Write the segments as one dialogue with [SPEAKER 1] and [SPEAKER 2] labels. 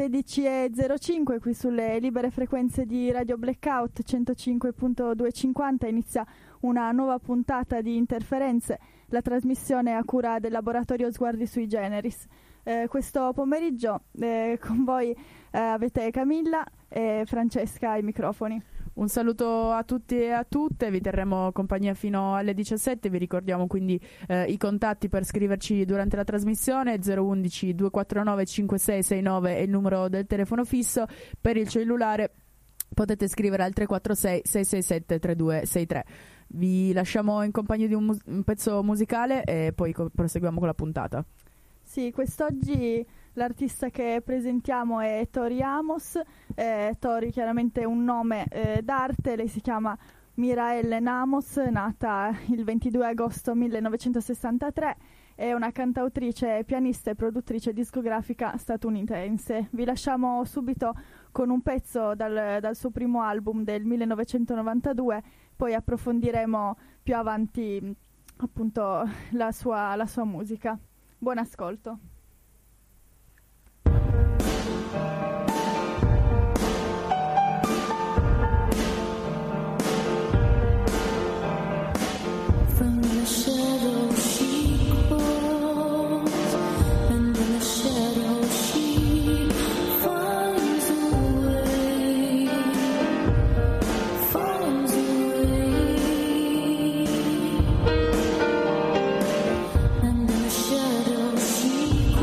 [SPEAKER 1] 16:05 qui sulle libere frequenze di Radio Blackout 105.250 inizia una nuova puntata di Interferenze, la trasmissione a cura del laboratorio Sguardi sui Generis. Questo pomeriggio con voi avete Camilla e Francesca ai microfoni.
[SPEAKER 2] Un saluto a tutti e a tutte, vi terremo compagnia fino alle 17, vi ricordiamo quindi i contatti per scriverci durante la trasmissione: 011 249 5669 è il numero del telefono fisso, per il cellulare potete scrivere al 346 667 3263. Vi lasciamo in compagnia di un pezzo musicale e poi proseguiamo con la puntata.
[SPEAKER 1] Sì, quest'oggi l'artista che presentiamo è Tori Amos. Tori chiaramente è un nome d'arte, lei si chiama Miraelle Namos, nata il 22 agosto 1963, è una cantautrice, pianista e produttrice discografica statunitense. Vi lasciamo subito con un pezzo dal suo primo album del 1992, poi approfondiremo più avanti appunto la sua musica. Buon ascolto.
[SPEAKER 3] She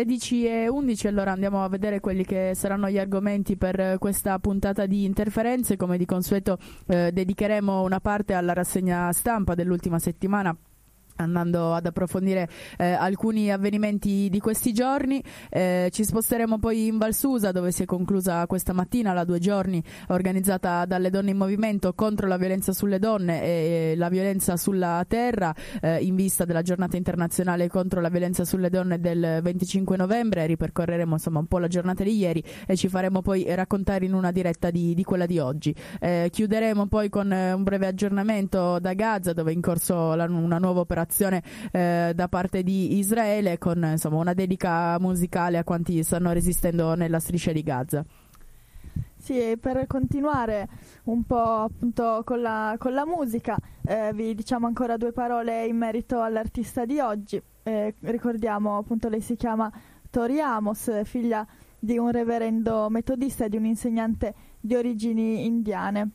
[SPEAKER 2] 16:11, allora andiamo a vedere quelli che saranno gli argomenti per questa puntata di Interferenze. Come di consueto dedicheremo una parte alla rassegna stampa dell'ultima settimana, andando ad approfondire alcuni avvenimenti di questi giorni. Ci sposteremo poi in Val Susa, dove si è conclusa questa mattina la 2 giorni organizzata dalle Donne in Movimento contro la violenza sulle donne e la violenza sulla terra, in vista della giornata internazionale contro la violenza sulle donne del 25 novembre. Ripercorreremo insomma un po' la giornata di ieri e ci faremo poi raccontare in una diretta di quella di oggi. Chiuderemo poi con un breve aggiornamento da Gaza, dove è in corso una nuova operazione da parte di Israele, con insomma una dedica musicale a quanti stanno resistendo nella striscia di Gaza.
[SPEAKER 1] Sì, e per continuare un po' appunto con la musica, vi diciamo ancora 2 parole in merito all'artista di oggi. Ricordiamo appunto, lei si chiama Tori Amos, figlia di un reverendo metodista e di un insegnante di origini indiane.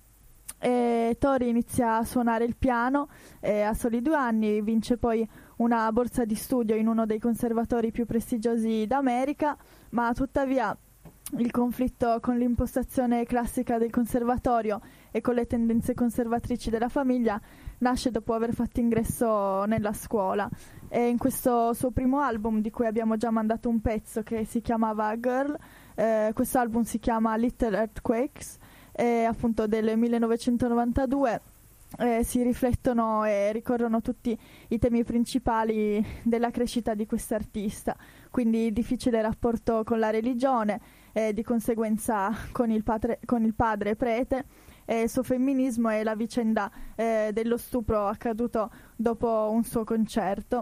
[SPEAKER 1] Tori inizia a suonare il piano a soli 2 anni, vince poi una borsa di studio in uno dei conservatori più prestigiosi d'America, ma tuttavia il conflitto con l'impostazione classica del conservatorio e con le tendenze conservatrici della famiglia nasce dopo aver fatto ingresso nella scuola. E in questo suo primo album, di cui abbiamo già mandato un pezzo che si chiamava Girl, questo album si chiama Little Earthquakes, appunto del 1992, si riflettono e ricorrono tutti i temi principali della crescita di quest'artista, quindi il difficile rapporto con la religione, di conseguenza con il padre prete, il suo femminismo e la vicenda dello stupro accaduto dopo un suo concerto,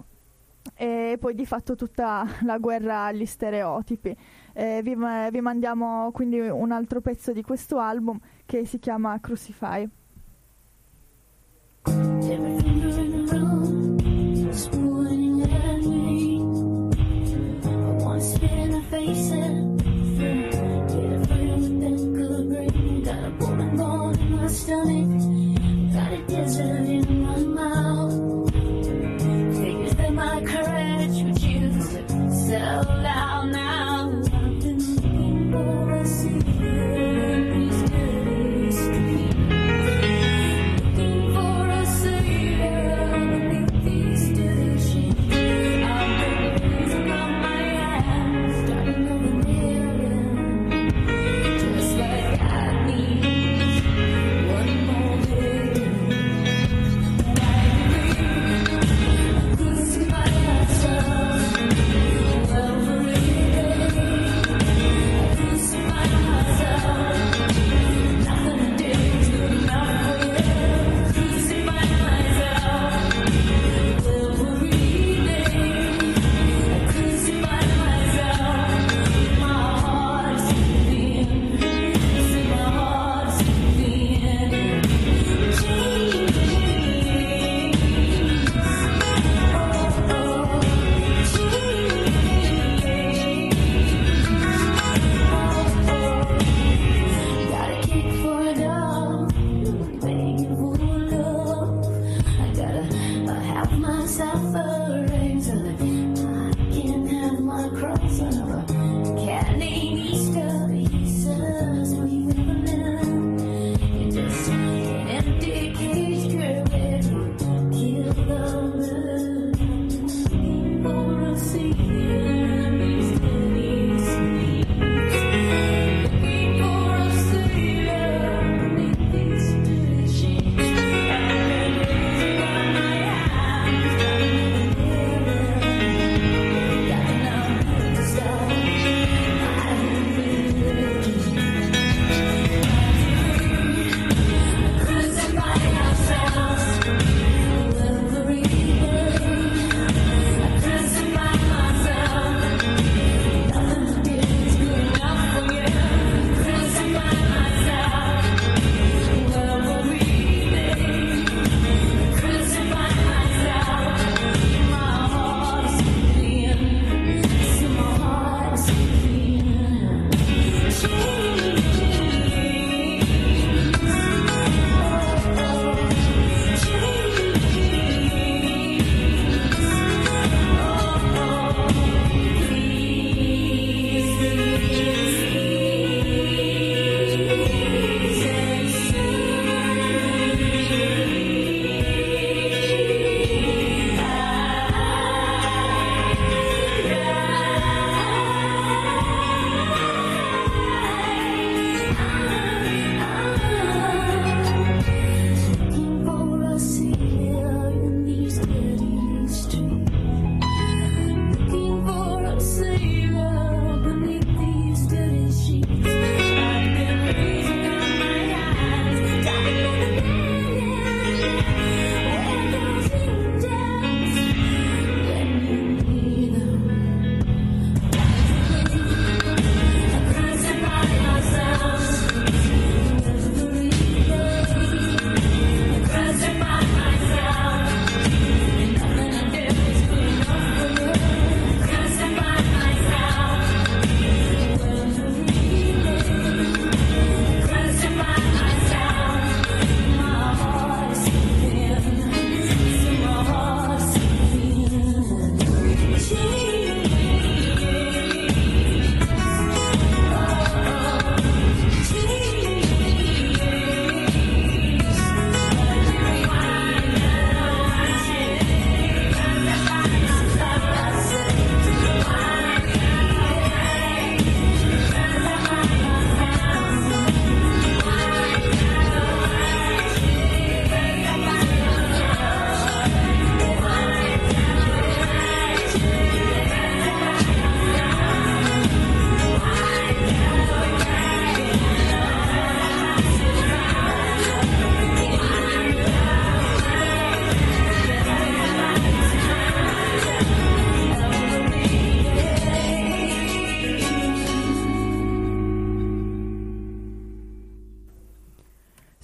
[SPEAKER 1] e poi di fatto tutta la guerra agli stereotipi. Vi mandiamo quindi un altro pezzo di questo album che si chiama Crucify.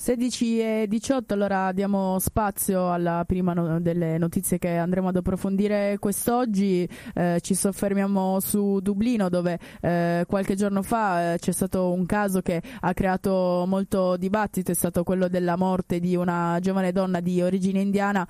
[SPEAKER 2] 16:18, allora diamo spazio alla prima delle notizie che andremo ad approfondire quest'oggi. Ci soffermiamo su Dublino, dove qualche giorno fa c'è stato un caso che ha creato molto dibattito. È stato quello della morte di una giovane donna di origine indiana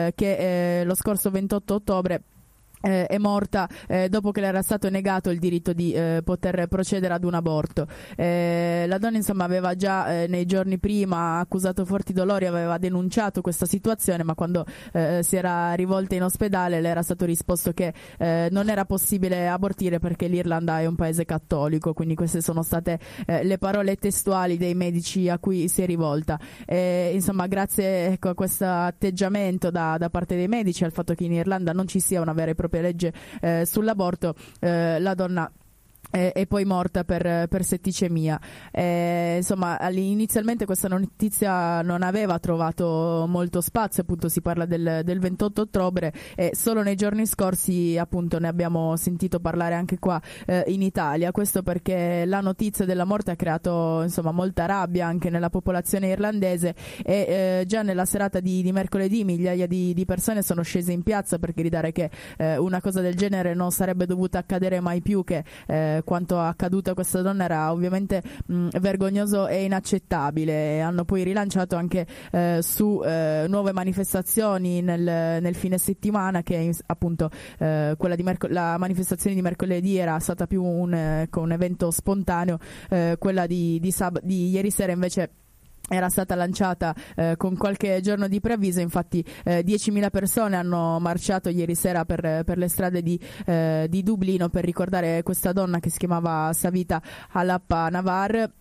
[SPEAKER 2] che lo scorso 28 ottobre è morta dopo che le era stato negato il diritto di poter procedere ad un aborto. La donna insomma aveva già nei giorni prima accusato forti dolori, aveva denunciato questa situazione, ma quando si era rivolta in ospedale le era stato risposto che non era possibile abortire perché l'Irlanda è un paese cattolico. Quindi queste sono state le parole testuali dei medici a cui si è rivolta. Insomma, grazie a questo atteggiamento da parte dei medici, al fatto che in Irlanda non ci sia una vera e propria legge sull'aborto, la donna è poi morta per setticemia. Insomma, inizialmente questa notizia non aveva trovato molto spazio, appunto si parla del 28 ottobre e solo nei giorni scorsi appunto ne abbiamo sentito parlare anche qua in Italia. Questo perché la notizia della morte ha creato insomma molta rabbia anche nella popolazione irlandese e già nella serata di mercoledì migliaia di persone sono scese in piazza per gridare che una cosa del genere non sarebbe dovuta accadere mai più, che quanto accaduto a questa donna era ovviamente vergognoso e inaccettabile. Hanno poi rilanciato anche su nuove manifestazioni nel fine settimana, che appunto quella la manifestazione di mercoledì era stata più un evento spontaneo, quella di ieri sera invece era stata lanciata con qualche giorno di preavviso. Infatti 10.000 persone hanno marciato ieri sera per le strade di Dublino per ricordare questa donna che si chiamava Savita Halappanavar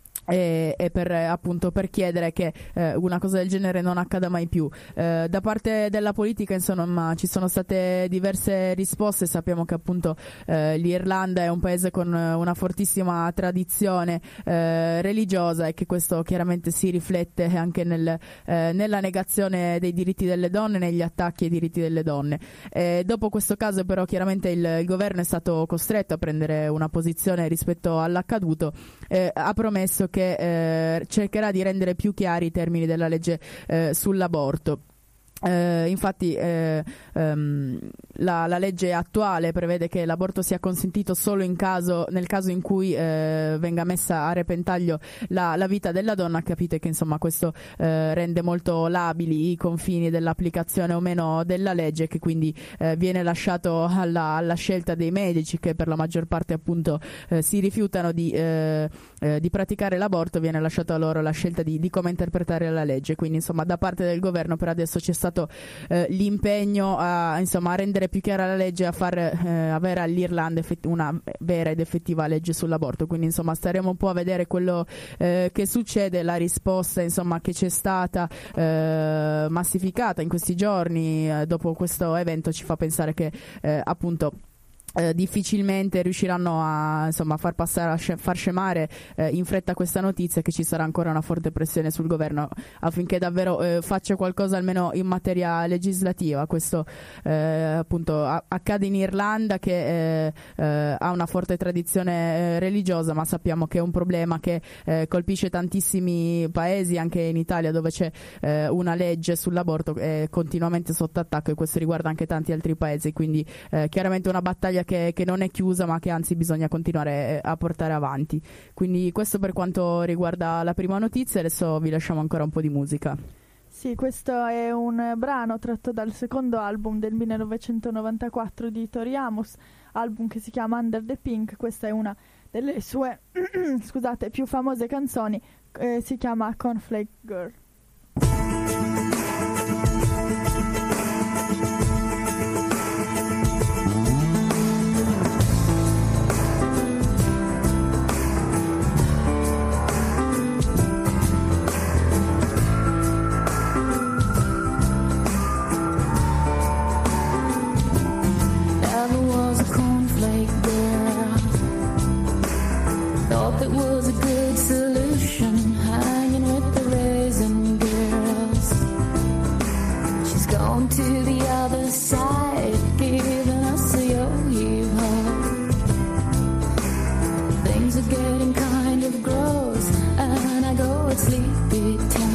[SPEAKER 2] e per chiedere che una cosa del genere non accada mai più. Da parte della politica insomma ci sono state diverse risposte. Sappiamo che appunto l'Irlanda è un paese con una fortissima tradizione religiosa e che questo chiaramente si riflette anche nella negazione dei diritti delle donne, negli attacchi ai diritti delle donne. Dopo questo caso però chiaramente il governo è stato costretto a prendere una posizione rispetto all'accaduto. Ha promesso che cercherà di rendere più chiari i termini della legge sull'aborto. Infatti la legge attuale prevede che l'aborto sia consentito solo nel caso in cui venga messa a repentaglio la vita della donna. Capite che insomma questo rende molto labili i confini dell'applicazione o meno della legge, che quindi viene lasciato alla scelta dei medici, che per la maggior parte appunto si rifiutano di praticare l'aborto. Viene lasciato a loro la scelta di come interpretare la legge. Quindi insomma da parte del governo per adesso c'è stato l'impegno a rendere più chiara la legge, a far avere all'Irlanda una vera ed effettiva legge sull'aborto. Quindi insomma staremo un po' a vedere quello che succede. La risposta insomma che c'è stata massificata in questi giorni dopo questo evento ci fa pensare che appunto difficilmente riusciranno a far scemare in fretta questa notizia, che ci sarà ancora una forte pressione sul governo affinché davvero faccia qualcosa almeno in materia legislativa. Questo appunto accade in Irlanda, che ha una forte tradizione religiosa, ma sappiamo che è un problema che colpisce tantissimi paesi. Anche in Italia, dove c'è una legge sull'aborto, è continuamente sotto attacco, e questo riguarda anche tanti altri paesi. Quindi chiaramente una battaglia che non è chiusa, ma che anzi bisogna continuare a portare avanti. Quindi questo per quanto riguarda la prima notizia. Adesso vi lasciamo ancora un po' di musica.
[SPEAKER 1] Sì, questo è un brano tratto dal secondo album del 1994 di Tori Amos, album che si chiama Under the Pink. Questa è una delle sue scusate, più famose canzoni, si chiama Cornflake Girl.
[SPEAKER 3] It was a good solution, hanging with the raisin girls. She's gone to the other side, giving us a yo-yo. Things are getting kind of gross, and I go at sleepy time.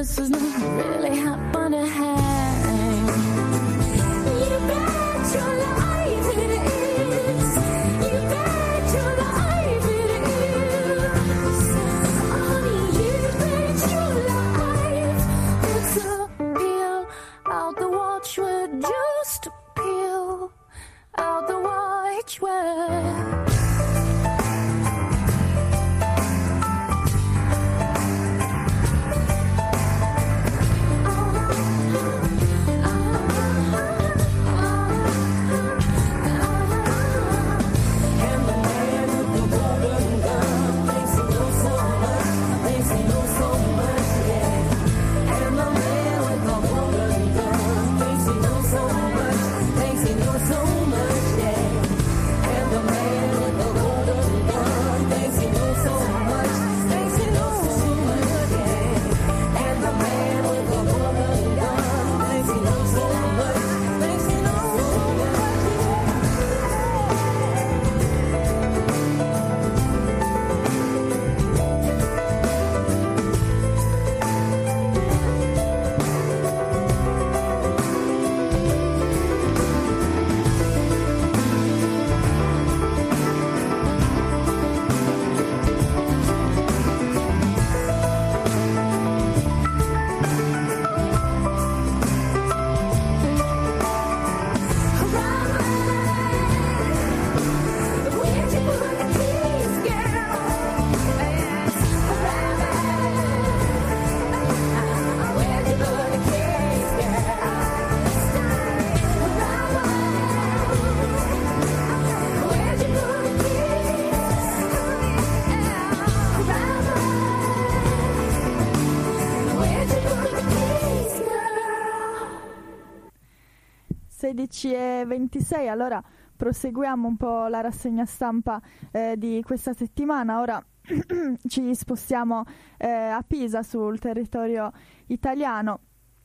[SPEAKER 3] this was not really happening. You bet your life it is. You bet your life it is. Honey, you bet your life. It's a peel out the watch word, just a peel out the watch word.
[SPEAKER 1] E 26, allora proseguiamo un po' la rassegna stampa di questa settimana. Ora ci spostiamo a Pisa, sul territorio italiano.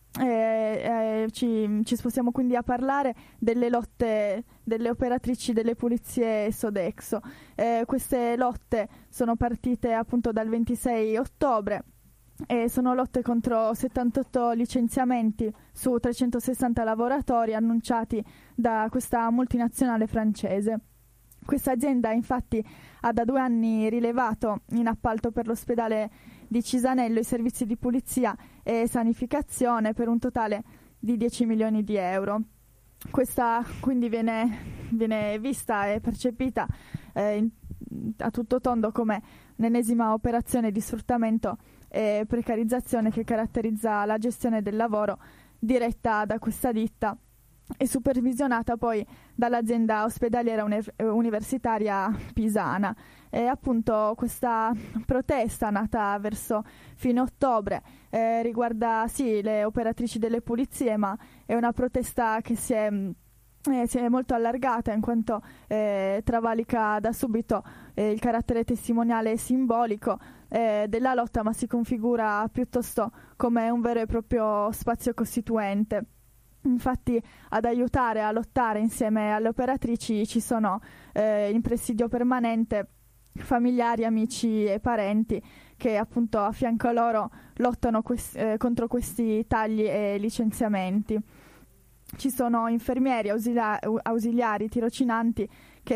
[SPEAKER 1] Ci spostiamo quindi a parlare delle lotte delle operatrici delle pulizie Sodexo. Queste lotte sono partite appunto dal 26 ottobre e sono lotte contro 78 licenziamenti su 360 lavoratori annunciati da questa multinazionale francese. Questa azienda infatti ha da 2 anni rilevato in appalto per l'ospedale di Cisanello i servizi di pulizia e sanificazione per un totale di 10 milioni di euro. Questa quindi viene vista e percepita a tutto tondo come l'ennesima operazione di sfruttamento e precarizzazione che caratterizza la gestione del lavoro diretta da questa ditta e supervisionata poi dall'azienda ospedaliera universitaria pisana. E appunto questa protesta nata verso fine ottobre riguarda sì le operatrici delle pulizie, ma è una protesta che si è molto allargata in quanto travalica da subito il carattere testimoniale e simbolico della lotta, ma si configura piuttosto come un vero e proprio spazio costituente. Infatti ad aiutare a lottare insieme alle operatrici ci sono in presidio permanente familiari, amici e parenti che appunto a fianco a loro lottano contro questi tagli e licenziamenti. Ci sono infermieri, ausiliari, tirocinanti che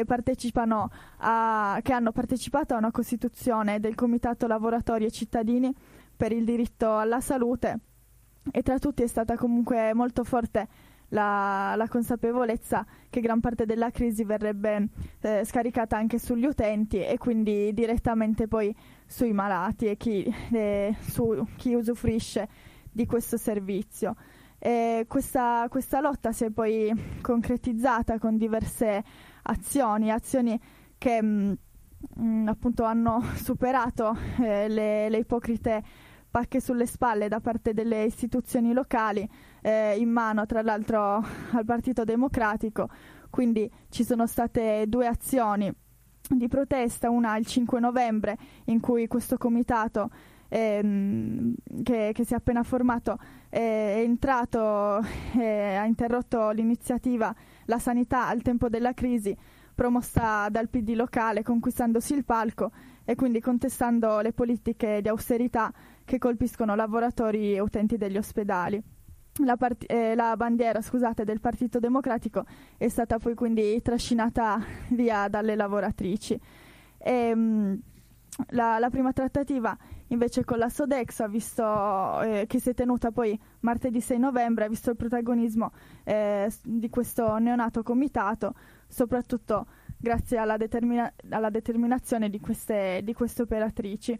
[SPEAKER 1] hanno partecipato a una costituzione del Comitato Lavoratori e Cittadini per il diritto alla salute, e tra tutti è stata comunque molto forte la consapevolezza che gran parte della crisi verrebbe scaricata anche sugli utenti e quindi direttamente poi sui malati e su chi usufruisce di questo servizio. Questa lotta si è poi concretizzata con diverse azioni che appunto hanno superato le ipocrite pacche sulle spalle da parte delle istituzioni locali, in mano tra l'altro al Partito Democratico. Quindi ci sono state 2 azioni di protesta, una il 5 novembre in cui questo comitato che si è appena formato è entrato e ha interrotto l'iniziativa La sanità al tempo della crisi, promossa dal PD locale, conquistandosi il palco e quindi contestando le politiche di austerità che colpiscono lavoratori e utenti degli ospedali. La bandiera, del Partito Democratico è stata poi quindi trascinata via dalle lavoratrici. La prima trattativa invece con la Sodexo ha visto che si è tenuta poi martedì 6 novembre, ha visto il protagonismo di questo neonato comitato, soprattutto grazie alla determinazione di queste operatrici.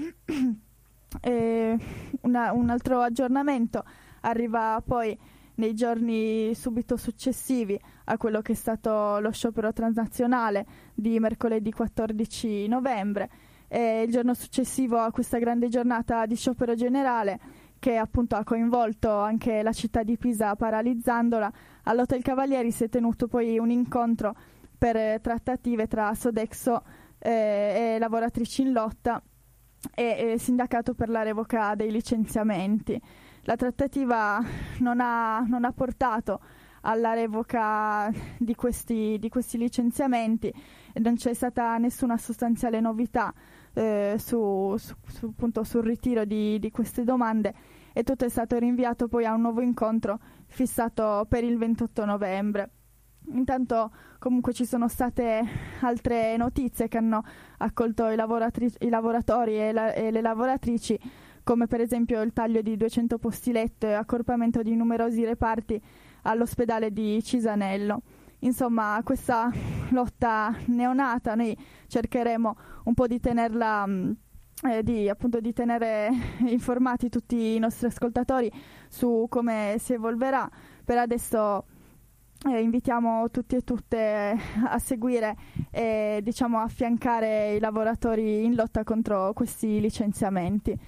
[SPEAKER 1] Un altro aggiornamento arriva poi nei giorni subito successivi a quello che è stato lo sciopero transnazionale di mercoledì 14 novembre. Il giorno successivo a questa grande giornata di sciopero generale, che appunto ha coinvolto anche la città di Pisa paralizzandola, all'Hotel Cavalieri si è tenuto poi un incontro per trattative tra Sodexo e lavoratrici in lotta e sindacato per la revoca dei licenziamenti. La trattativa non ha portato alla revoca di questi licenziamenti e non c'è stata nessuna sostanziale novità sul ritiro di queste domande, e tutto è stato rinviato poi a un nuovo incontro fissato per il 28 novembre. Intanto comunque ci sono state altre notizie che hanno accolto i lavoratori e le lavoratrici, come per esempio il taglio di 200 posti letto e accorpamento di numerosi reparti all'ospedale di Cisanello. Insomma, questa lotta neonata noi cercheremo un po' di tenerla di tenere informati tutti i nostri ascoltatori su come si evolverà. Per adesso invitiamo tutti e tutte a seguire e affiancare i lavoratori in lotta contro questi licenziamenti.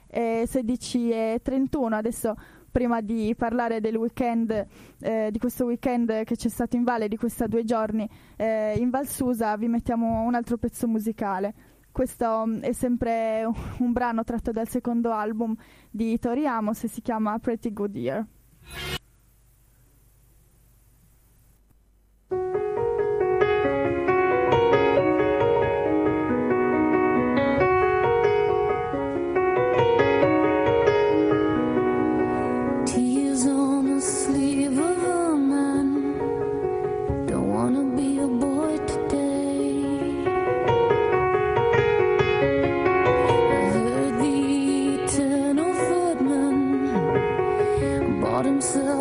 [SPEAKER 1] 16:31 adesso, prima di parlare del weekend, di questo weekend che c'è stato in Valle, di questi 2 giorni in Val Susa, vi mettiamo un altro pezzo musicale. Questo è sempre un brano tratto dal secondo album di Tori Amos e si chiama Pretty Good Year.
[SPEAKER 3] Himself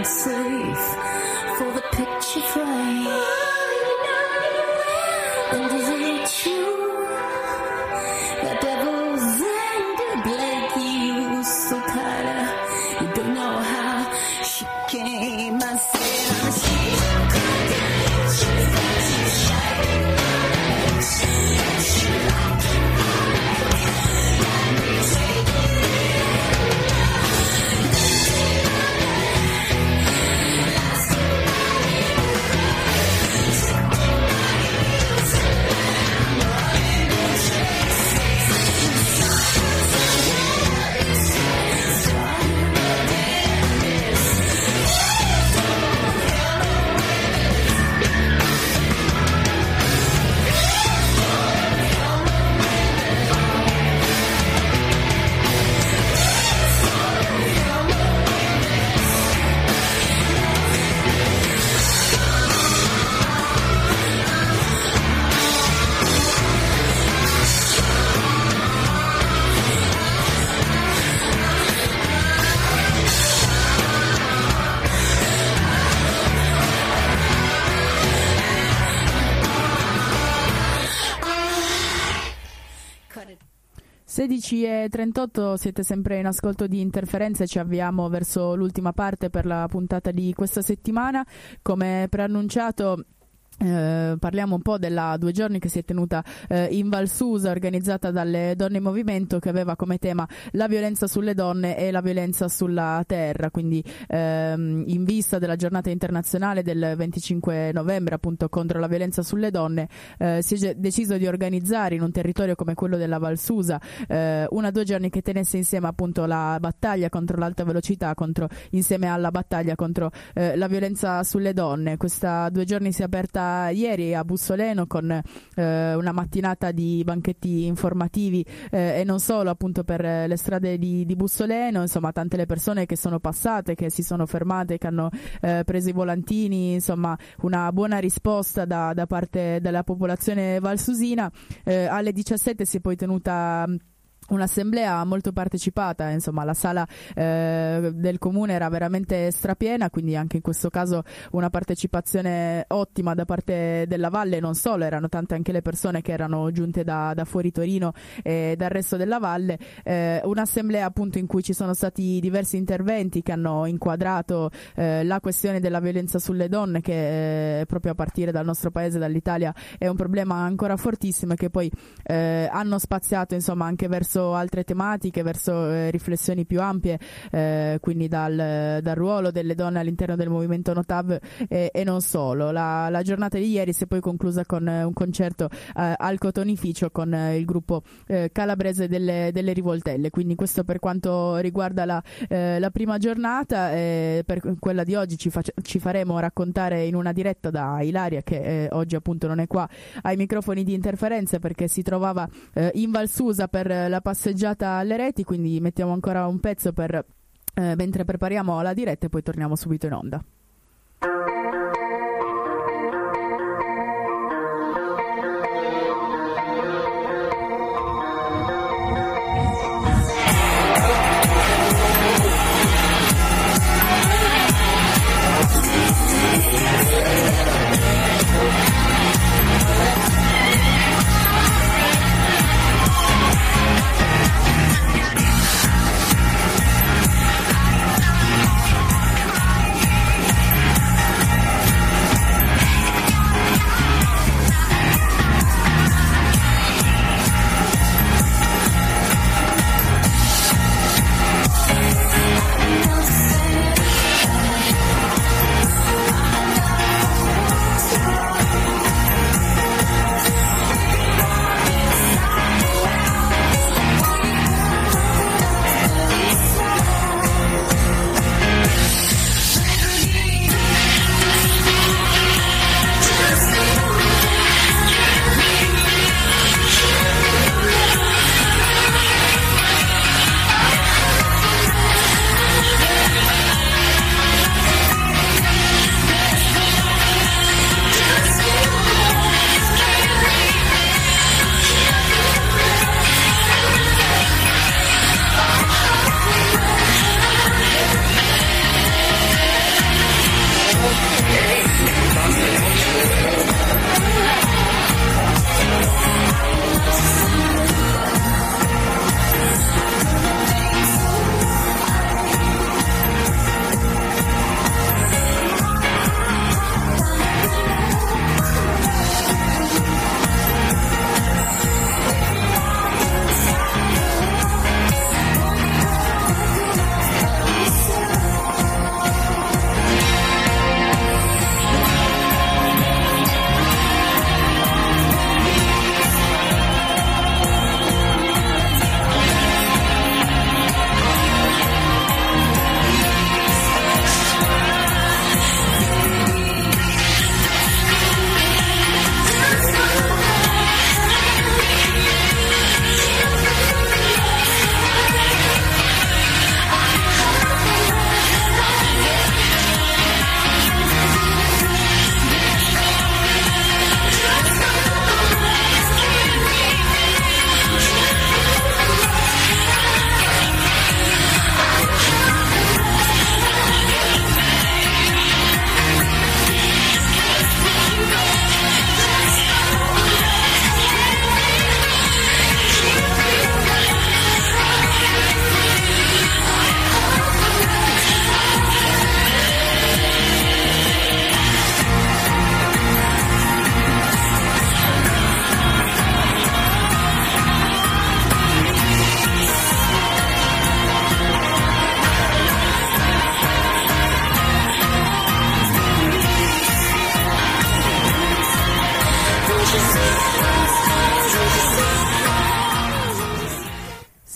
[SPEAKER 3] and safe for the picture frame. And is it true that devil's ended like you so tired? You don't know how she came. I said
[SPEAKER 2] cut it. 16:38, siete sempre in ascolto di Interferenze, ci avviamo verso l'ultima parte per la puntata di questa settimana. Come preannunciato parliamo un po' della 2 giorni che si è tenuta in Val Susa, organizzata dalle Donne in Movimento, che aveva come tema la violenza sulle donne e la violenza sulla terra, quindi in vista della giornata internazionale del 25 novembre appunto contro la violenza sulle donne, si è deciso di organizzare in un territorio come quello della Val Susa una 2 giorni che tenesse insieme appunto la battaglia contro l'alta velocità insieme alla battaglia contro la violenza sulle donne. Questa 2 giorni si è aperta ieri a Bussoleno con una mattinata di banchetti informativi e non solo appunto per le strade di Bussoleno, insomma tante le persone che sono passate, che si sono fermate, che hanno preso i volantini, insomma una buona risposta da parte della popolazione valsusina. Alle 17 si è poi tenuta un'assemblea molto partecipata, insomma la sala del comune era veramente strapiena, quindi anche in questo caso una partecipazione ottima da parte della Valle. Non solo, erano tante anche le persone che erano giunte da fuori Torino e dal resto della Valle. Un'assemblea appunto in cui ci sono stati diversi interventi che hanno inquadrato la questione della violenza sulle donne, che proprio a partire dal nostro paese, dall'Italia, è un problema ancora fortissimo, e che poi hanno spaziato insomma anche verso altre tematiche, verso riflessioni più ampie, quindi dal ruolo delle donne all'interno del movimento Notav e non solo. La giornata di ieri si è poi conclusa con un concerto al Cotonificio con il gruppo calabrese delle Rivoltelle. Quindi questo per quanto riguarda la prima giornata. Per quella di oggi ci faremo raccontare in una diretta da Ilaria, che oggi appunto non è qua ai microfoni di Interferenze perché si trovava in Val Susa per la passeggiata alle reti, quindi mettiamo ancora un pezzo mentre prepariamo la diretta e poi torniamo subito in onda.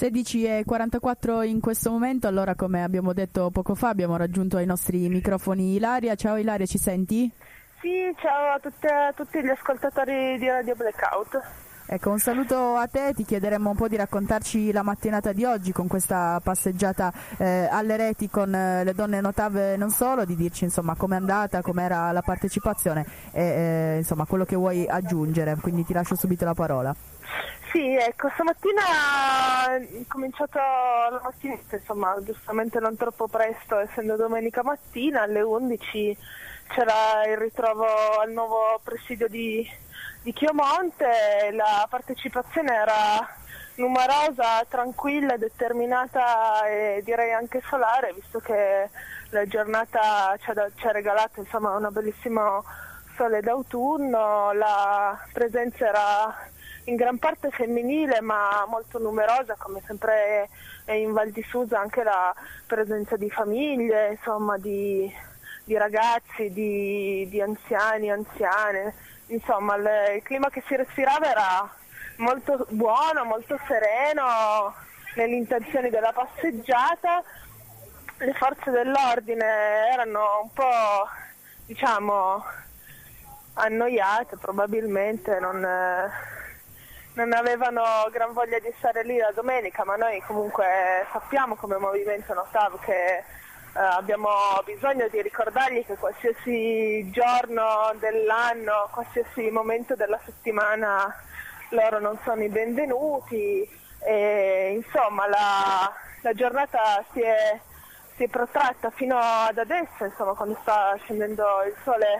[SPEAKER 2] 16:44 in questo momento. Allora, come abbiamo detto poco fa, abbiamo raggiunto ai nostri microfoni Ilaria. Ciao Ilaria, ci senti?
[SPEAKER 4] Sì, ciao a tutti gli ascoltatori di Radio Blackout.
[SPEAKER 2] Ecco, un saluto a te, ti chiederemmo un po' di raccontarci la mattinata di oggi con questa passeggiata alle reti con le donne Notav e non solo, di dirci insomma com'è andata, com'era la partecipazione e insomma quello che vuoi aggiungere, quindi ti lascio subito la parola.
[SPEAKER 4] Sì, ecco, stamattina ho cominciato la mattinetta, insomma, giustamente non troppo presto, essendo domenica mattina, alle 11 c'era il ritrovo al nuovo presidio di Chiomonte. La partecipazione era numerosa, tranquilla, determinata e direi anche solare, visto che la giornata ci ha regalato insomma un bellissimo sole d'autunno. La presenza era in gran parte femminile ma molto numerosa, come sempre in Val di Susa anche la presenza di famiglie, insomma di ragazzi, di anziani, anziane, insomma il clima che si respirava era molto buono, molto sereno nelle intenzioni della passeggiata. Le forze dell'ordine erano un po', diciamo, annoiate, probabilmente non avevano gran voglia di stare lì la domenica, ma noi comunque sappiamo come Movimento Notav che abbiamo bisogno di ricordargli che qualsiasi giorno dell'anno, qualsiasi momento della settimana loro non sono i benvenuti e insomma la giornata si è protratta fino ad adesso, insomma, quando sta scendendo il sole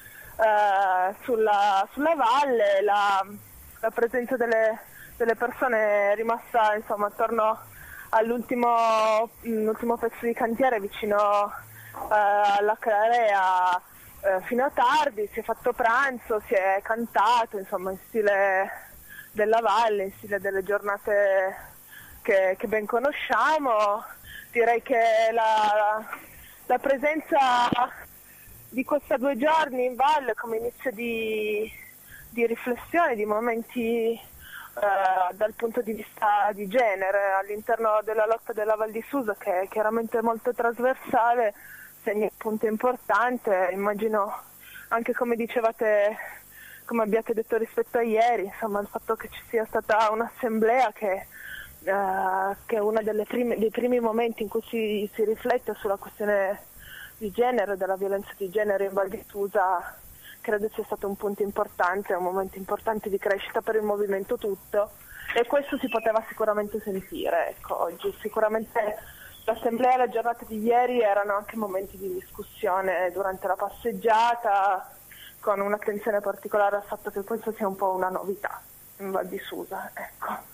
[SPEAKER 4] sulla valle. La presenza delle persone è rimasta insomma attorno all'ultimo pezzo di cantiere vicino alla Clarea fino a tardi. Si è fatto pranzo, si è cantato insomma in stile della valle, in stile delle giornate che ben conosciamo. Direi che la presenza di questi 2 giorni in valle come inizio di riflessione, di momenti dal punto di vista di genere all'interno della lotta della Val di Susa, che è chiaramente molto trasversale, segna un punto importante. Immagino anche come dicevate, come abbiate detto rispetto a ieri, insomma il fatto che ci sia stata un'assemblea che è uno dei primi momenti in cui si riflette sulla questione di genere, della violenza di genere in Val di Susa, credo sia stato un punto importante, un momento importante di crescita per il movimento tutto, e questo si poteva sicuramente sentire. Ecco, oggi sicuramente l'assemblea e la giornata di ieri erano anche momenti di discussione durante la passeggiata, con un'attenzione particolare al fatto che questo sia un po' una novità in Val di Susa. Ecco.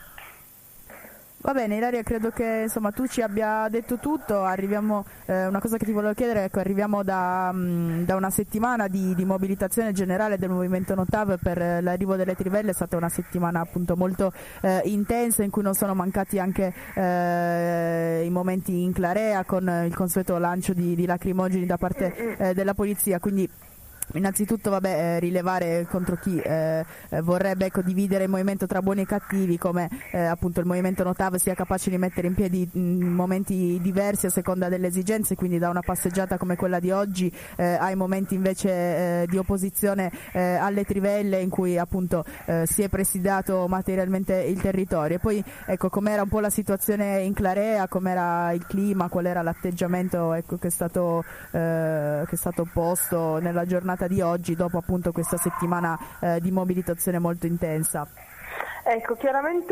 [SPEAKER 2] Va bene Ilaria, credo che insomma tu ci abbia detto tutto. Arriviamo, una cosa che ti volevo chiedere, ecco, arriviamo da una settimana di mobilitazione generale del movimento Notav per l'arrivo delle trivelle. È stata una settimana appunto molto intensa, in cui non sono mancati anche i momenti in Clarea con il consueto lancio di lacrimogeni da parte della polizia, quindi innanzitutto rilevare contro chi vorrebbe dividere il movimento tra buoni e cattivi, come appunto il movimento Notav sia capace di mettere in piedi momenti diversi a seconda delle esigenze, quindi da una passeggiata come quella di oggi ai momenti invece di opposizione alle trivelle, in cui appunto si è presidiato materialmente il territorio. E poi ecco com'era un po' la situazione in Clarea, com'era il clima, qual era l'atteggiamento che è stato posto nella giornata di oggi, dopo appunto questa settimana di mobilitazione molto intensa.
[SPEAKER 4] Ecco, chiaramente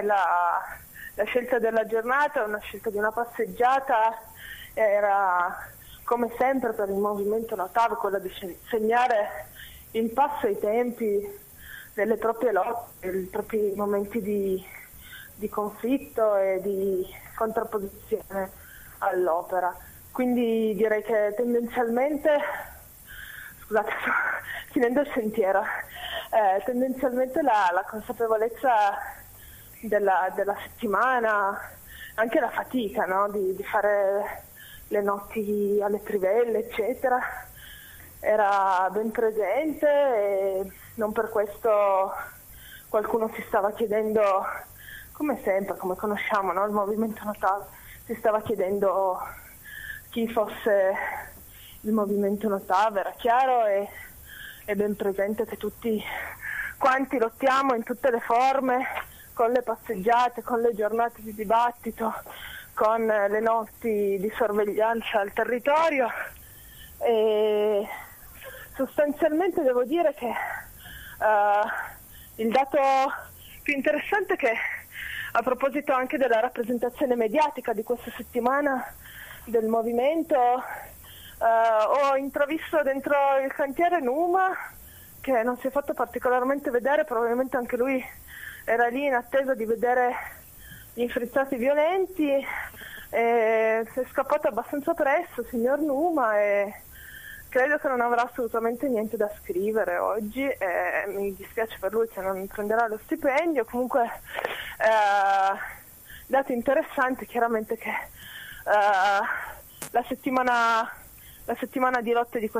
[SPEAKER 4] la scelta della giornata, una scelta di una passeggiata, era come sempre per il movimento Notav quella di segnare il passo ai tempi delle proprie lotte, dei propri momenti di conflitto e di contrapposizione all'opera. Quindi direi che tendenzialmente, scusate, sto finendo il sentiero, tendenzialmente la consapevolezza della settimana, anche la fatica, no? di fare le notti alle trivelle, eccetera, era ben presente, e non per questo qualcuno si stava chiedendo come sempre, come conosciamo, no? Il movimento Notav, si stava chiedendo chi fosse il movimento Notav, era chiaro e ben presente che tutti quanti lottiamo in tutte le forme, con le passeggiate, con le giornate di dibattito, con le notti di sorveglianza al territorio, e sostanzialmente devo dire che il dato più interessante è che, a proposito anche della rappresentazione mediatica di questa settimana del movimento, ho intravisto dentro il cantiere Numa, che non si è fatto particolarmente vedere, probabilmente anche lui era lì in attesa di vedere gli infrizzati violenti, e si è scappato abbastanza presto, signor Numa, e credo che non avrà assolutamente niente da scrivere oggi, e mi dispiace per lui che non prenderà lo stipendio. Comunque dato interessante chiaramente che la settimana di lotte di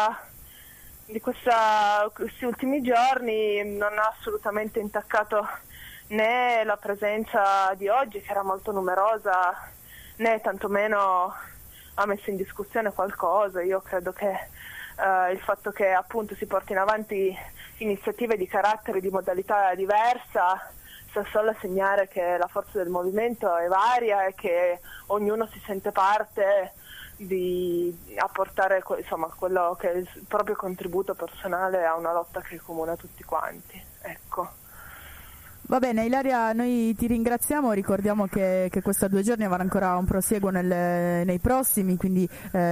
[SPEAKER 4] questi ultimi giorni non ha assolutamente intaccato né la presenza di oggi, che era molto numerosa, né tantomeno ha messo in discussione qualcosa. Io credo che il fatto che appunto si portino avanti iniziative di carattere, di modalità diversa, sta solo a segnare che la forza del movimento è varia e che ognuno si sente parte di apportare quello che è il proprio contributo personale a una lotta che comuna tutti quanti. Ecco.
[SPEAKER 2] Va bene, Ilaria, noi ti ringraziamo, ricordiamo che questi 2 giorni avranno ancora un prosieguo nei prossimi, quindi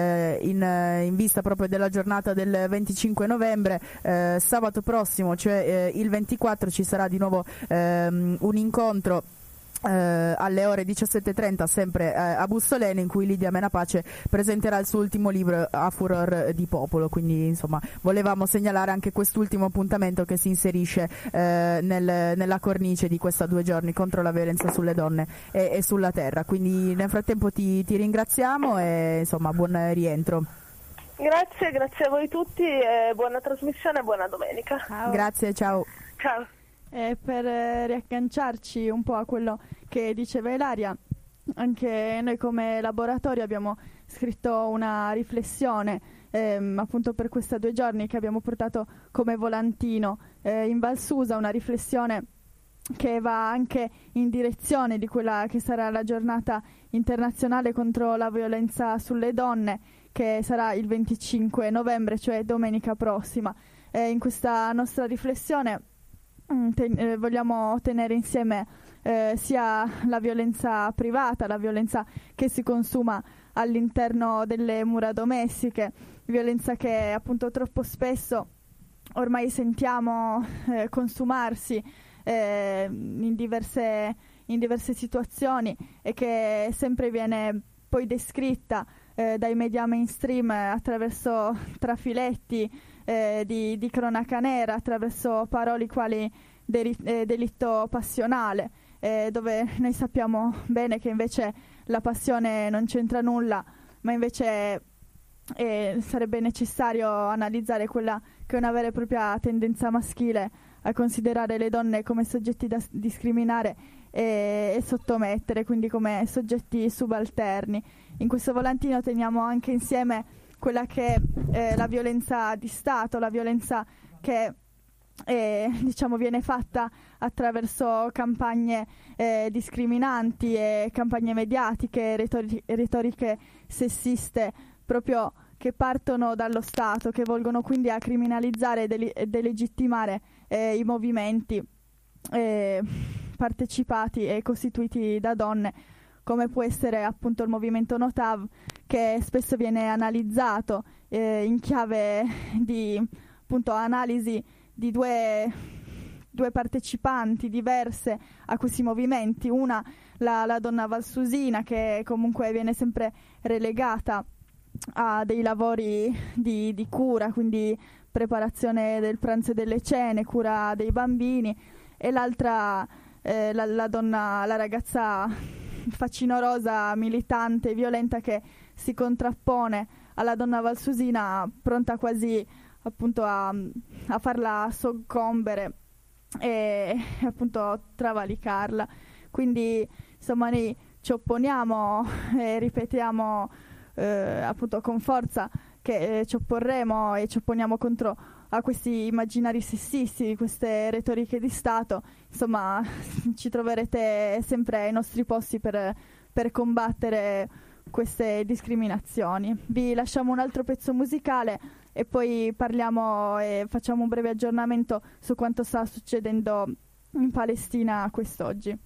[SPEAKER 2] in vista proprio della giornata del 25 novembre, sabato prossimo, cioè il 24, ci sarà di nuovo un incontro alle ore 17:30 sempre a Bussoleno, in cui Lidia Menapace presenterà il suo ultimo libro, A furor di popolo. Quindi insomma volevamo segnalare anche quest'ultimo appuntamento che si inserisce nella cornice di questi 2 giorni contro la violenza sulle donne e sulla terra. Quindi nel frattempo ti ringraziamo e insomma buon rientro.
[SPEAKER 4] Grazie a voi tutti, buona trasmissione e buona domenica.
[SPEAKER 1] Ciao.
[SPEAKER 2] Grazie, ciao.
[SPEAKER 4] Ciao.
[SPEAKER 1] Per riagganciarci un po' a quello che diceva Ilaria, anche noi come laboratorio abbiamo scritto una riflessione appunto per questi 2 giorni che abbiamo portato come volantino in Val Susa, una riflessione che va anche in direzione di quella che sarà la giornata internazionale contro la violenza sulle donne, che sarà il 25 novembre, cioè domenica prossima. In questa nostra riflessione vogliamo tenere insieme sia la violenza privata, la violenza che si consuma all'interno delle mura domestiche, violenza che appunto troppo spesso ormai sentiamo consumarsi in diverse situazioni, e che sempre viene poi descritta dai media mainstream attraverso trafiletti di cronaca nera, attraverso parole quali delitto passionale, dove noi sappiamo bene che invece la passione non c'entra nulla, ma invece sarebbe necessario analizzare quella che è una vera e propria tendenza maschile a considerare le donne come soggetti da discriminare e sottomettere, quindi come soggetti subalterni. In questo volantino teniamo anche insieme quella che è la violenza di Stato, la violenza che viene fatta attraverso campagne discriminanti e campagne mediatiche, retoriche sessiste, proprio che partono dallo Stato, che volgono quindi a criminalizzare e delegittimare i movimenti partecipati e costituiti da donne, come può essere appunto il movimento Notav, che spesso viene analizzato in chiave di appunto analisi di due partecipanti diverse a questi movimenti. Una, la donna valsusina, che comunque viene sempre relegata a dei lavori di cura, quindi preparazione del pranzo e delle cene, cura dei bambini, e l'altra la ragazza facinorosa, militante, violenta, che si contrappone alla donna valsusina, pronta quasi appunto a farla soccombere e appunto travalicarla. quindi insomma noi ci opponiamo e ripetiamo appunto con forza che ci opporremo e ci opponiamo contro a questi immaginari sessisti, queste retoriche di Stato. Insomma, ci troverete sempre ai nostri posti per combattere queste discriminazioni. Vi lasciamo un altro pezzo musicale e poi parliamo e facciamo un breve aggiornamento su quanto sta succedendo in Palestina quest'oggi.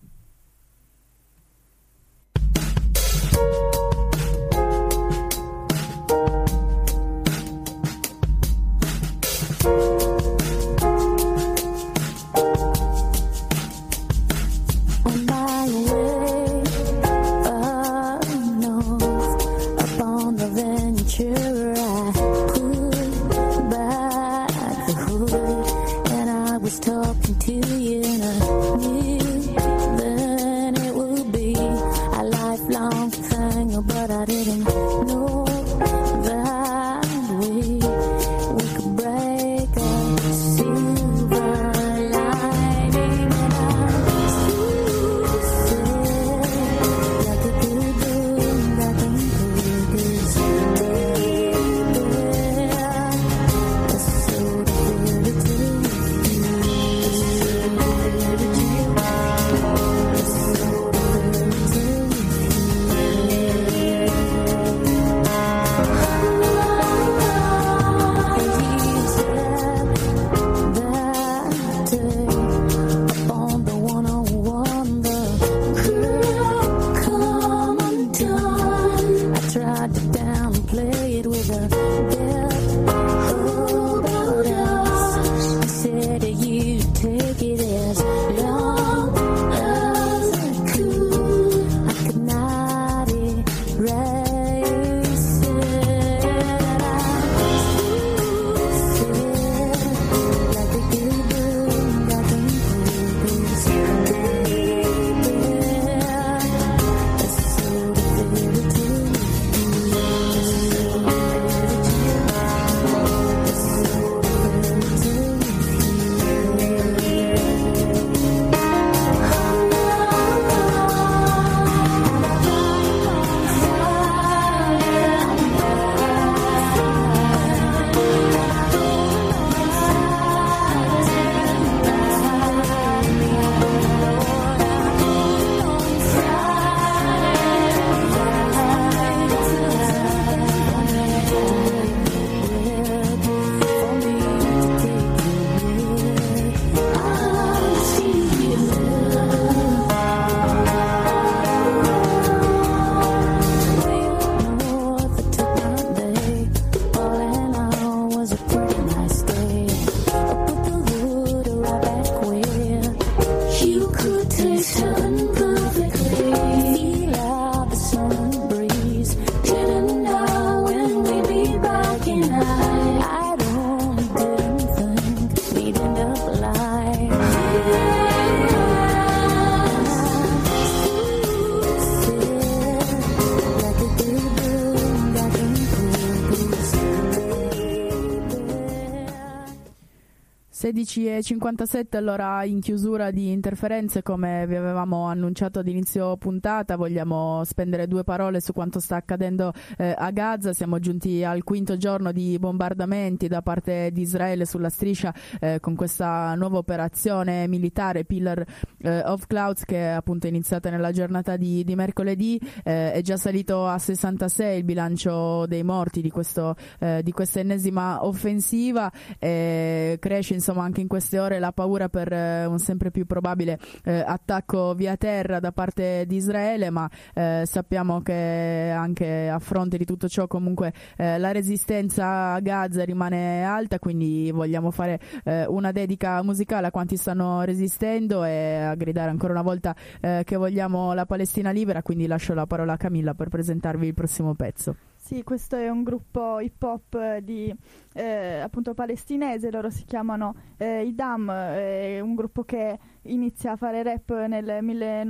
[SPEAKER 3] Talking to you and I knew then it would be a lifelong thing, but I didn't know that we could break a silver lining. And I said like a good boom back in Vegas, baby, that's so different to
[SPEAKER 2] e 57, allora in chiusura di Interferenze, come vi avevamo annunciato ad inizio puntata, vogliamo spendere due parole su quanto sta accadendo a Gaza. Siamo giunti al quinto giorno di bombardamenti da parte di Israele sulla striscia, con questa nuova operazione militare Pillar of Clouds, che è appunto iniziata nella giornata di mercoledì. È già salito a 66 il bilancio dei morti di questa ennesima offensiva. Cresce insomma anche in queste ore la paura per un sempre più probabile attacco via terra da parte di Israele, ma sappiamo che anche a fronte di tutto ciò comunque la resistenza a Gaza rimane alta, quindi vogliamo fare una dedica musicale a quanti stanno resistendo e a gridare ancora una volta che vogliamo la Palestina libera, quindi lascio la parola a Camilla per presentarvi il prossimo pezzo.
[SPEAKER 1] Sì, questo è un gruppo hip hop di appunto palestinese, loro si chiamano Idam, è un gruppo che inizia a fare rap nel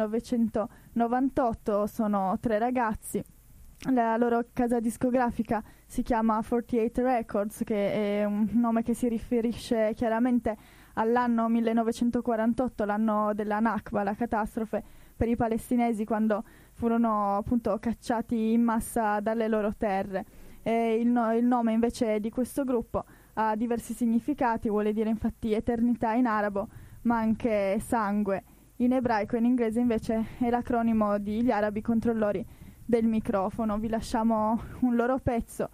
[SPEAKER 1] 1998, sono 3 ragazzi. La loro casa discografica si chiama 48 Records, che è un nome che si riferisce chiaramente all'anno 1948, l'anno della Nakba, la catastrofe per i palestinesi quando furono appunto cacciati in massa dalle loro terre. Il nome invece di questo gruppo ha diversi significati, vuole dire infatti eternità in arabo, ma anche sangue in ebraico, e in inglese invece è l'acronimo di Gli arabi controllori del microfono. Vi lasciamo un loro pezzo,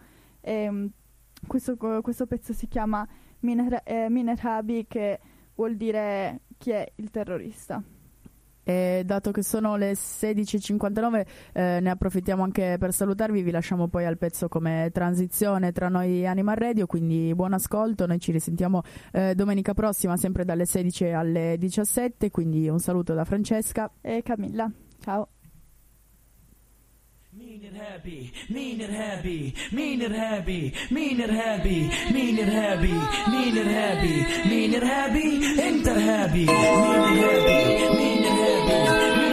[SPEAKER 1] questo pezzo si chiama Min Irhabi, che vuol dire chi è il terrorista.
[SPEAKER 2] E dato che sono le 16.59 ne approfittiamo anche per salutarvi, vi lasciamo poi al pezzo come transizione tra noi Animal Radio, quindi buon ascolto, noi ci risentiamo domenica prossima sempre dalle 16 alle 17, quindi un saluto da Francesca
[SPEAKER 1] e Camilla, ciao.
[SPEAKER 5] مين إرهابي مين إرهابي مين إرهابي مين إرهابي مين إرهابي مين إرهابي مين إرهابي أنت إرهابي مين إرهابي مين إرهابي